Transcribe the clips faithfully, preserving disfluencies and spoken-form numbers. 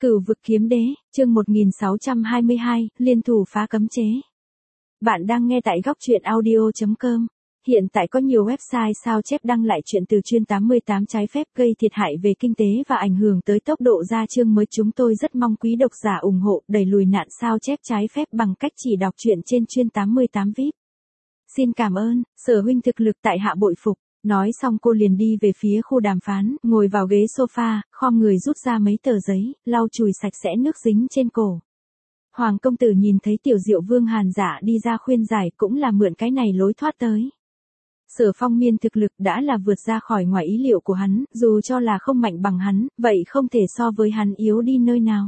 Cửu vực kiếm đế, chương một nghìn sáu trăm hai mươi hai, liên thủ phá cấm chế. Bạn đang nghe tại góc truyện audio chấm com. Hiện tại có nhiều website sao chép đăng lại chuyện từ chuyên tám mươi tám trái phép gây thiệt hại về kinh tế và ảnh hưởng tới tốc độ ra chương mới. Chúng tôi rất mong quý độc giả ủng hộ đẩy lùi nạn sao chép trái phép bằng cách chỉ đọc truyện trên chuyên tám mươi tám vi ai pi. Xin cảm ơn, Sở huynh thực lực tại hạ bội phục. Nói xong cô liền đi về phía khu đàm phán, ngồi vào ghế sofa, khom người rút ra mấy tờ giấy, lau chùi sạch sẽ nước dính trên cổ. Hoàng công tử nhìn thấy Tiểu Diệu Vương Hàn Dạ đi ra khuyên giải, cũng là mượn cái này lối thoát tới. Sở Phong Miên thực lực đã là vượt ra khỏi ngoài ý liệu của hắn, dù cho là không mạnh bằng hắn, vậy không thể so với hắn yếu đi nơi nào.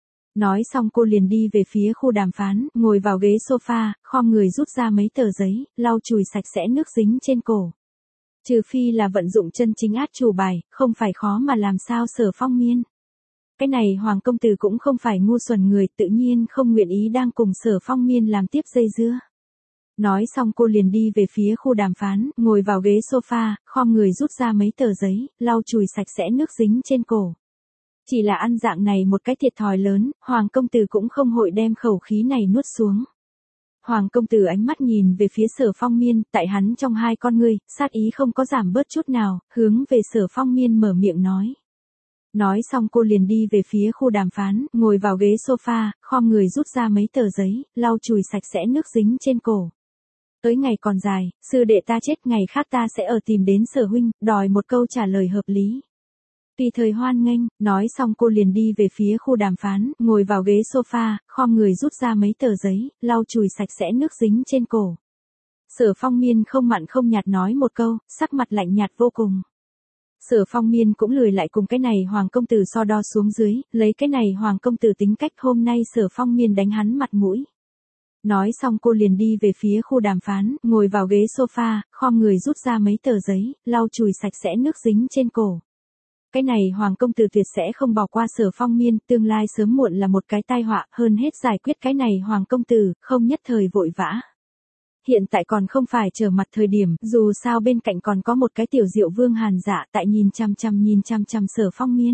Nói xong cô liền đi về phía khu đàm phán, ngồi vào ghế sofa, khom người rút ra mấy tờ giấy, lau chùi sạch sẽ nước dính trên cổ. Trừ phi là vận dụng chân chính át chủ bài, không phải khó mà làm sao Sở Phong Miên. Cái này Hoàng công tử cũng không phải ngu xuẩn người, tự nhiên không nguyện ý đang cùng Sở Phong Miên làm tiếp dây dưa. Nói xong cô liền đi về phía khu đàm phán, ngồi vào ghế sofa, khom người rút ra mấy tờ giấy, lau chùi sạch sẽ nước dính trên cổ. Chỉ là ăn dạng này một cái thiệt thòi lớn, Hoàng công tử cũng không hội đem khẩu khí này nuốt xuống. Hoàng công tử ánh mắt nhìn về phía Sở Phong Miên, tại hắn trong hai con ngươi, sát ý không có giảm bớt chút nào, hướng về Sở Phong Miên mở miệng nói. Nói xong cô liền đi về phía khu đàm phán, ngồi vào ghế sofa, khom người rút ra mấy tờ giấy, lau chùi sạch sẽ nước dính trên cổ. Tới ngày còn dài, sư đệ ta chết, ngày khác ta sẽ ở tìm đến Sở huynh, đòi một câu trả lời hợp lý. Tùy thời hoan nghênh. Nói xong cô liền đi về phía khu đàm phán, ngồi vào ghế sofa, khom người rút ra mấy tờ giấy, lau chùi sạch sẽ nước dính trên cổ. Sở Phong Miên không mặn không nhạt nói một câu, sắc mặt lạnh nhạt vô cùng. Sở Phong Miên cũng lười lại cùng cái này Hoàng công tử so đo xuống dưới, lấy cái này Hoàng công tử tính cách, hôm nay Sở Phong Miên đánh hắn mặt mũi. Nói xong cô liền đi về phía khu đàm phán, ngồi vào ghế sofa, khom người rút ra mấy tờ giấy, lau chùi sạch sẽ nước dính trên cổ. Cái này Hoàng công tử tuyệt sẽ không bỏ qua Sở Phong Miên, tương lai sớm muộn là một cái tai họa, hơn hết giải quyết cái này Hoàng công tử, không nhất thời vội vã. Hiện tại còn không phải trở mặt thời điểm, dù sao bên cạnh còn có một cái Tiểu Diệu Vương Hàn Dạ tại nhìn chăm chăm nhìn chăm chăm Sở Phong Miên.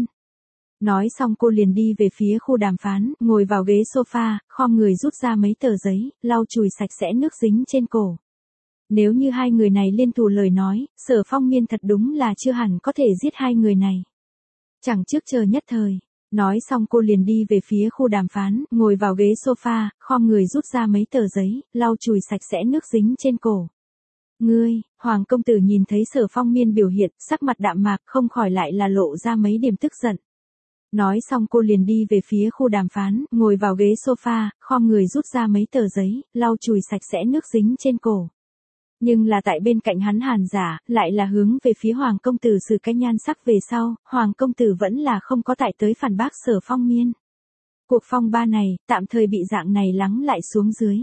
Nói xong cô liền đi về phía khu đàm phán, ngồi vào ghế sofa, khom người rút ra mấy tờ giấy, lau chùi sạch sẽ nước dính trên cổ. Nếu như hai người này liên thủ lời nói, Sở Phong Miên thật đúng là chưa hẳn có thể giết hai người này. Chẳng trước chờ nhất thời. Nói xong cô liền đi về phía khu đàm phán, ngồi vào ghế sofa, khom người rút ra mấy tờ giấy, lau chùi sạch sẽ nước dính trên cổ. Ngươi, Hoàng công tử nhìn thấy Sở Phong Miên biểu hiện, sắc mặt đạm mạc, không khỏi lại là lộ ra mấy điểm tức giận. Nói xong cô liền đi về phía khu đàm phán, ngồi vào ghế sofa, khom người rút ra mấy tờ giấy, lau chùi sạch sẽ nước dính trên cổ. Nhưng là tại bên cạnh hắn Hàn Dạ, lại là hướng về phía Hoàng công tử sử cái nhan sắc về sau, Hoàng công tử vẫn là không có tại tới phản bác Sở Phong Miên. Cuộc phong ba này, tạm thời bị dạng này lắng lại xuống dưới.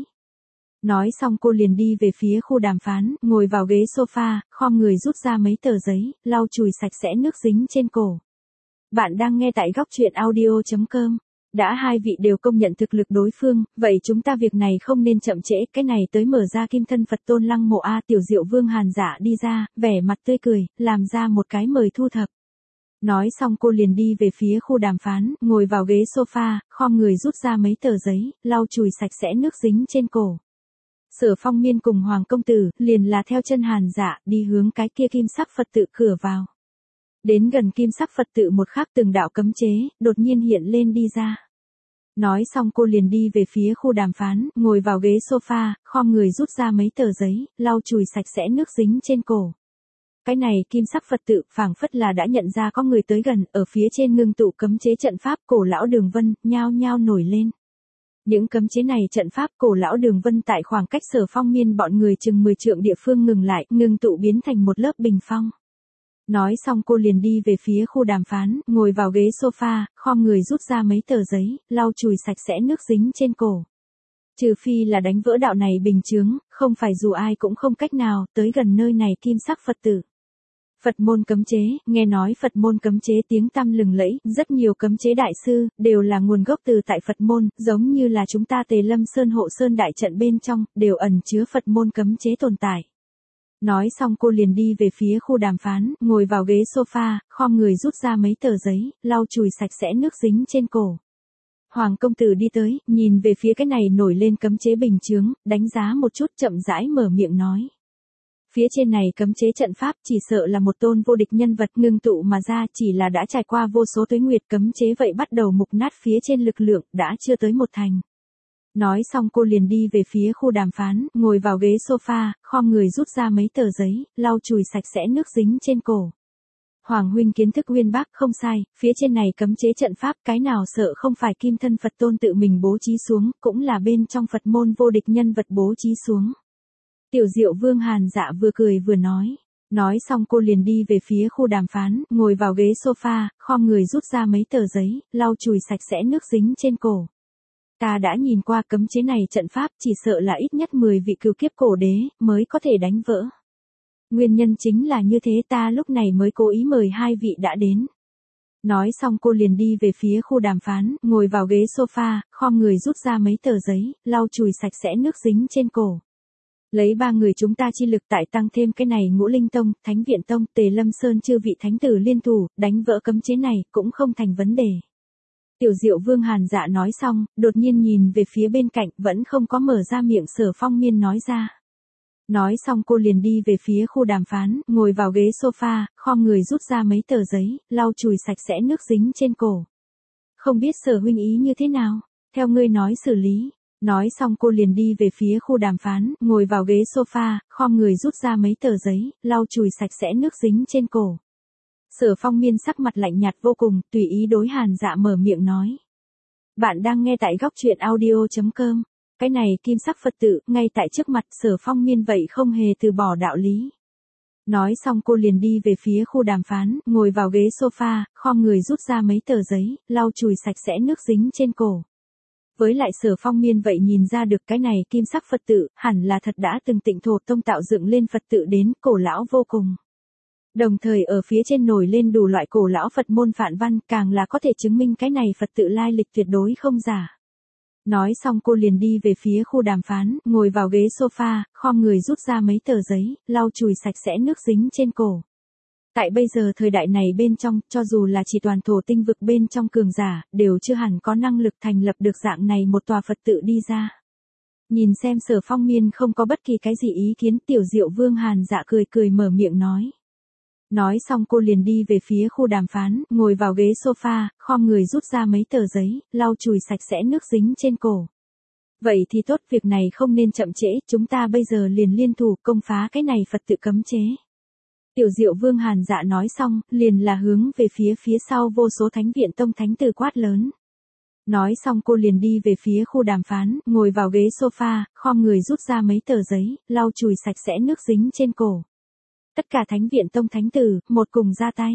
Nói xong cô liền đi về phía khu đàm phán, ngồi vào ghế sofa, khom người rút ra mấy tờ giấy, lau chùi sạch sẽ nước dính trên cổ. Bạn đang nghe tại góc truyện audio chấm com. Đã hai vị đều công nhận thực lực đối phương, vậy chúng ta việc này không nên chậm trễ, cái này tới mở ra kim thân Phật tôn lăng mộ A. Tiểu Diệu Vương Hàn Dạ đi ra, vẻ mặt tươi cười, làm ra một cái mời thu thập. Nói xong cô liền đi về phía khu đàm phán, ngồi vào ghế sofa, khom người rút ra mấy tờ giấy, lau chùi sạch sẽ nước dính trên cổ. Sở Phong Miên cùng Hoàng công tử, liền là theo chân Hàn Dạ, đi hướng cái kia kim sắc Phật tự cửa vào. Đến gần kim sắc Phật tự một khắc từng đạo cấm chế, đột nhiên hiện lên đi ra. Nói xong cô liền đi về phía khu đàm phán, ngồi vào ghế sofa, khom người rút ra mấy tờ giấy, lau chùi sạch sẽ nước dính trên cổ. Cái này kim sắc Phật tự, phảng phất là đã nhận ra có người tới gần, ở phía trên ngưng tụ cấm chế trận pháp, cổ lão Đường Vân, nhao nhao nổi lên. Những cấm chế này trận pháp, cổ lão Đường Vân tại khoảng cách Sở Phong Miên bọn người chừng mười trượng địa phương ngừng lại, ngưng tụ biến thành một lớp bình phong. Nói xong cô liền đi về phía khu đàm phán, ngồi vào ghế sofa, khom người rút ra mấy tờ giấy, lau chùi sạch sẽ nước dính trên cổ. Trừ phi là đánh vỡ đạo này bình chướng, không phải dù ai cũng không cách nào tới gần nơi này kim sắc Phật tử. Phật môn cấm chế, nghe nói Phật môn cấm chế tiếng tăm lừng lẫy, rất nhiều cấm chế đại sư, đều là nguồn gốc từ tại Phật môn, giống như là chúng ta Tề Lâm Sơn hộ sơn đại trận bên trong, đều ẩn chứa Phật môn cấm chế tồn tại. Nói xong cô liền đi về phía khu đàm phán, ngồi vào ghế sofa, khom người rút ra mấy tờ giấy, lau chùi sạch sẽ nước dính trên cổ. Hoàng công tử đi tới, nhìn về phía cái này nổi lên cấm chế bình chướng, đánh giá một chút chậm rãi mở miệng nói. Phía trên này cấm chế trận pháp chỉ sợ là một tôn vô địch nhân vật ngưng tụ mà ra, chỉ là đã trải qua vô số tuế nguyệt cấm chế vậy bắt đầu mục nát phía trên lực lượng đã chưa tới một thành. Nói xong cô liền đi về phía khu đàm phán, ngồi vào ghế sofa, khom người rút ra mấy tờ giấy, lau chùi sạch sẽ nước dính trên cổ. Hoàng huynh kiến thức uyên bác không sai, phía trên này cấm chế trận pháp cái nào sợ không phải kim thân Phật tôn tự mình bố trí xuống, cũng là bên trong Phật môn vô địch nhân vật bố trí xuống. Tiểu Diệu Vương Hàn Dạ vừa cười vừa nói. Nói xong cô liền đi về phía khu đàm phán, ngồi vào ghế sofa, khom người rút ra mấy tờ giấy, lau chùi sạch sẽ nước dính trên cổ. Ta đã nhìn qua cấm chế này trận pháp chỉ sợ là ít nhất mười vị cửu kiếp cổ đế mới có thể đánh vỡ. Nguyên nhân chính là như thế ta lúc này mới cố ý mời hai vị đã đến. Nói xong cô liền đi về phía khu đàm phán, ngồi vào ghế sofa, khom người rút ra mấy tờ giấy, lau chùi sạch sẽ nước dính trên cổ. Lấy ba người chúng ta chi lực tại tăng thêm cái này Ngũ Linh Tông, Thánh Viện Tông, Tề Lâm Sơn chư vị thánh tử liên thủ, đánh vỡ cấm chế này cũng không thành vấn đề. Tiểu Diệu Vương Hàn Dạ nói xong, đột nhiên nhìn về phía bên cạnh vẫn không có mở ra miệng Sở Phong Miên nói ra. Nói xong cô liền đi về phía khu đàm phán, ngồi vào ghế sofa, khom người rút ra mấy tờ giấy, lau chùi sạch sẽ nước dính trên cổ. Không biết Sở huynh ý như thế nào, theo ngươi nói xử lý. Nói xong cô liền đi về phía khu đàm phán, ngồi vào ghế sofa, khom người rút ra mấy tờ giấy, lau chùi sạch sẽ nước dính trên cổ. Sở Phong Miên sắc mặt lạnh nhạt vô cùng, tùy ý đối Hàn Dạ mở miệng nói. Bạn đang nghe tại góc truyện audio chấm com. Cái này kim sắc Phật tự, ngay tại trước mặt Sở Phong Miên vậy không hề từ bỏ đạo lý. Nói xong cô liền đi về phía khu đàm phán, ngồi vào ghế sofa, khom người rút ra mấy tờ giấy, lau chùi sạch sẽ nước dính trên cổ. Với lại Sở Phong Miên vậy nhìn ra được cái này kim sắc Phật tự, hẳn là thật đã từng Tịnh Thổ Tông tạo dựng lên Phật tự đến cổ lão vô cùng. Đồng thời ở phía trên nổi lên đủ loại cổ lão Phật môn phản văn, càng là có thể chứng minh cái này Phật tự lai lịch tuyệt đối không giả. Nói xong cô liền đi về phía khu đàm phán, ngồi vào ghế sofa, khom người rút ra mấy tờ giấy, lau chùi sạch sẽ nước dính trên cổ. Tại bây giờ thời đại này bên trong, cho dù là chỉ toàn thổ tinh vực bên trong cường giả, đều chưa hẳn có năng lực thành lập được dạng này một tòa Phật tự đi ra. Nhìn xem Sở Phong Miên không có bất kỳ cái gì ý kiến, Tiểu Diệu Vương Hàn Dạ cười cười mở miệng nói. Nói xong cô liền đi về phía khu đàm phán, ngồi vào ghế sofa, khom người rút ra mấy tờ giấy, lau chùi sạch sẽ nước dính trên cổ. Vậy thì tốt, việc này không nên chậm trễ, chúng ta bây giờ liền liên thủ công phá cái này Phật tự cấm chế. Tiểu Diệu Vương Hàn Dạ nói xong, liền là hướng về phía phía sau vô số Thánh Viện Tông thánh tử quát lớn. Nói xong cô liền đi về phía khu đàm phán, ngồi vào ghế sofa, khom người rút ra mấy tờ giấy, lau chùi sạch sẽ nước dính trên cổ. Tất cả Thánh Viện Tông thánh tử, một cùng ra tay.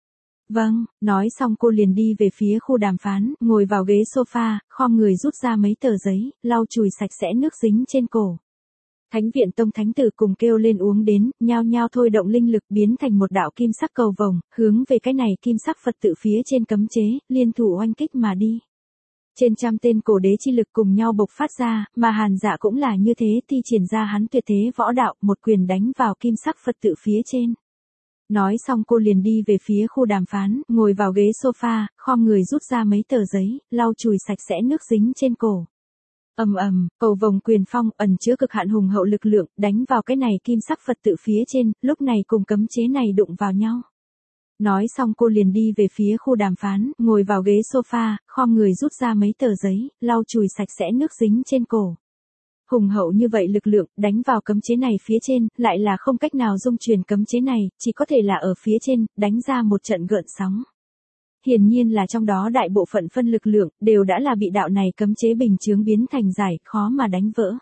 Vâng, nói xong cô liền đi về phía khu đàm phán, ngồi vào ghế sofa, khom người rút ra mấy tờ giấy, lau chùi sạch sẽ nước dính trên cổ. Thánh Viện Tông thánh tử cùng kêu lên uống đến, nhao nhao thôi động linh lực biến thành một đạo kim sắc cầu vồng, hướng về cái này kim sắc Phật tự phía trên cấm chế, liên thủ oanh kích mà đi. Trên trăm tên cổ đế chi lực cùng nhau bộc phát ra, mà Hàn Dạ cũng là như thế, thi triển ra hắn tuyệt thế võ đạo, một quyền đánh vào kim sắc Phật tự phía trên. Nói xong cô liền đi về phía khu đàm phán, ngồi vào ghế sofa, khom người rút ra mấy tờ giấy, lau chùi sạch sẽ nước dính trên cổ. Ầm ầm, cầu vồng quyền phong ẩn chứa cực hạn hùng hậu lực lượng, đánh vào cái này kim sắc Phật tự phía trên, lúc này cùng cấm chế này đụng vào nhau. Nói xong cô liền đi về phía khu đàm phán, ngồi vào ghế sofa, khom người rút ra mấy tờ giấy, lau chùi sạch sẽ nước dính trên cổ. Hùng hậu như vậy lực lượng, đánh vào cấm chế này phía trên, lại là không cách nào dung chuyển cấm chế này, chỉ có thể là ở phía trên, đánh ra một trận gợn sóng. Hiển nhiên là trong đó đại bộ phận phân lực lượng, đều đã là bị đạo này cấm chế bình chướng biến thành giải, khó mà đánh vỡ.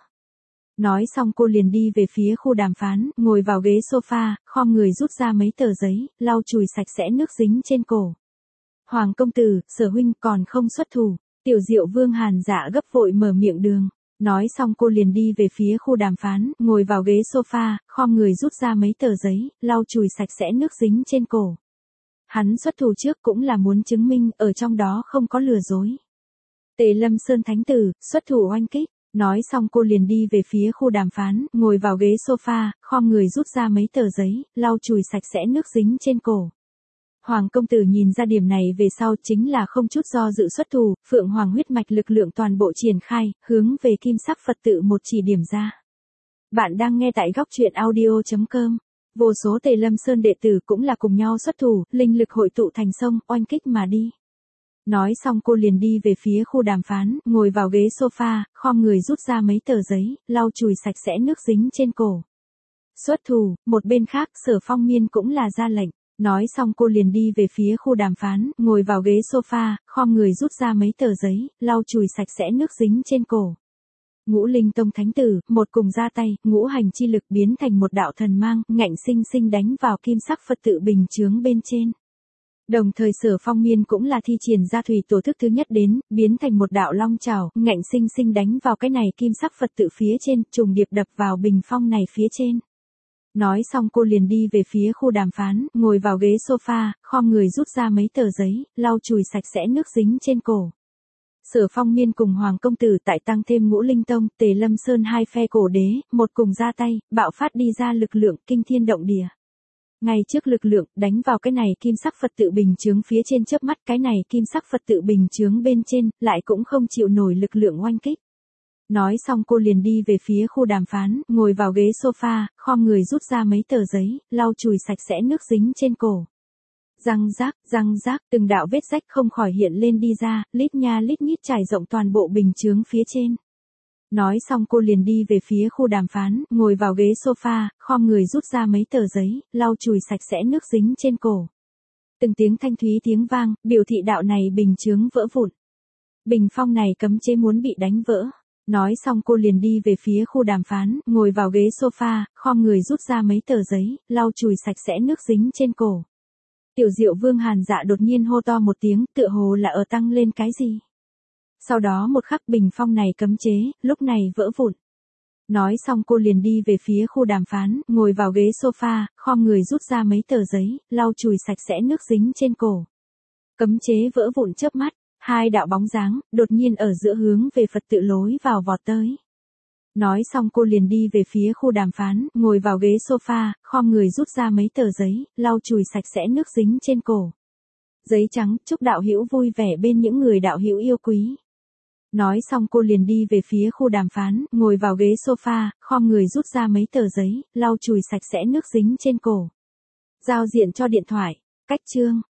Nói xong cô liền đi về phía khu đàm phán, ngồi vào ghế sofa, khom người rút ra mấy tờ giấy, lau chùi sạch sẽ nước dính trên cổ. Hoàng công tử, Sở huynh còn không xuất thủ, Tiểu Diệu Vương Hàn Dạ gấp vội mở miệng đường. Nói xong cô liền đi về phía khu đàm phán, ngồi vào ghế sofa, khom người rút ra mấy tờ giấy, lau chùi sạch sẽ nước dính trên cổ. Hắn xuất thủ trước cũng là muốn chứng minh, ở trong đó không có lừa dối. Tề Lâm Sơn thánh tử, xuất thủ oanh kích. Nói xong cô liền đi về phía khu đàm phán, ngồi vào ghế sofa, khom người rút ra mấy tờ giấy, lau chùi sạch sẽ nước dính trên cổ. Hoàng công tử nhìn ra điểm này về sau chính là không chút do dự xuất thủ, Phượng Hoàng huyết mạch lực lượng toàn bộ triển khai, hướng về kim sắc Phật tự một chỉ điểm ra. Bạn đang nghe tại góc truyện audio.com. Vô số Tề Lâm Sơn đệ tử cũng là cùng nhau xuất thủ, linh lực hội tụ thành sông, oanh kích mà đi. Nói xong cô liền đi về phía khu đàm phán, ngồi vào ghế sofa, khom người rút ra mấy tờ giấy, lau chùi sạch sẽ nước dính trên cổ. Xuất thủ, một bên khác Sở Phong Miên cũng là ra lệnh. Nói xong cô liền đi về phía khu đàm phán, ngồi vào ghế sofa, khom người rút ra mấy tờ giấy, lau chùi sạch sẽ nước dính trên cổ. Ngũ Linh Tông Thánh Tử, một cùng ra tay, ngũ hành chi lực biến thành một đạo thần mang, ngạnh sinh sinh đánh vào kim sắc Phật tự bình chướng bên trên. Đồng thời Sở Phong Miên cũng là thi triển ra thủy tổ thức thứ nhất đến, biến thành một đạo long chảo, ngạnh sinh sinh đánh vào cái này kim sắc Phật tự phía trên, trùng điệp đập vào bình phong này phía trên. Nói xong cô liền đi về phía khu đàm phán, ngồi vào ghế sofa, khom người rút ra mấy tờ giấy, lau chùi sạch sẽ nước dính trên cổ. Sở Phong Miên cùng Hoàng công tử tại tăng thêm Ngũ Linh Tông, Tề Lâm Sơn hai phe cổ đế, một cùng ra tay, bạo phát đi ra lực lượng kinh thiên động địa. Ngay trước lực lượng, đánh vào cái này kim sắc Phật tự bình chướng phía trên chớp mắt, cái này kim sắc Phật tự bình chướng bên trên, lại cũng không chịu nổi lực lượng oanh kích. Nói xong cô liền đi về phía khu đàm phán, ngồi vào ghế sofa, khom người rút ra mấy tờ giấy, lau chùi sạch sẽ nước dính trên cổ. Răng rác, răng rác, từng đạo vết rách không khỏi hiện lên đi ra, lít nha lít nhít trải rộng toàn bộ bình chướng phía trên. Nói xong cô liền đi về phía khu đàm phán, ngồi vào ghế sofa, khom người rút ra mấy tờ giấy, lau chùi sạch sẽ nước dính trên cổ. Từng tiếng thanh thúy tiếng vang, biểu thị đạo này bình chướng vỡ vụn. Bình phong này cấm chế muốn bị đánh vỡ. Nói xong cô liền đi về phía khu đàm phán, ngồi vào ghế sofa, khom người rút ra mấy tờ giấy, lau chùi sạch sẽ nước dính trên cổ. Tiểu Diệu Vương Hàn Dạ đột nhiên hô to một tiếng, tựa hồ là ở tăng lên cái gì. Sau đó một khắc bình phong này cấm chế, lúc này vỡ vụn. Nói xong cô liền đi về phía khu đàm phán, ngồi vào ghế sofa, khom người rút ra mấy tờ giấy, lau chùi sạch sẽ nước dính trên cổ. Cấm chế vỡ vụn chớp mắt, hai đạo bóng dáng, đột nhiên ở giữa hướng về Phật tự lối vào vọt tới. Nói xong cô liền đi về phía khu đàm phán, ngồi vào ghế sofa, khom người rút ra mấy tờ giấy, lau chùi sạch sẽ nước dính trên cổ. Giấy trắng, chúc đạo hữu vui vẻ bên những người đạo hữu yêu quý. Nói xong cô liền đi về phía khu đàm phán, ngồi vào ghế sofa, khom người rút ra mấy tờ giấy, lau chùi sạch sẽ nước dính trên cổ. Giao diện cho điện thoại, cách chương.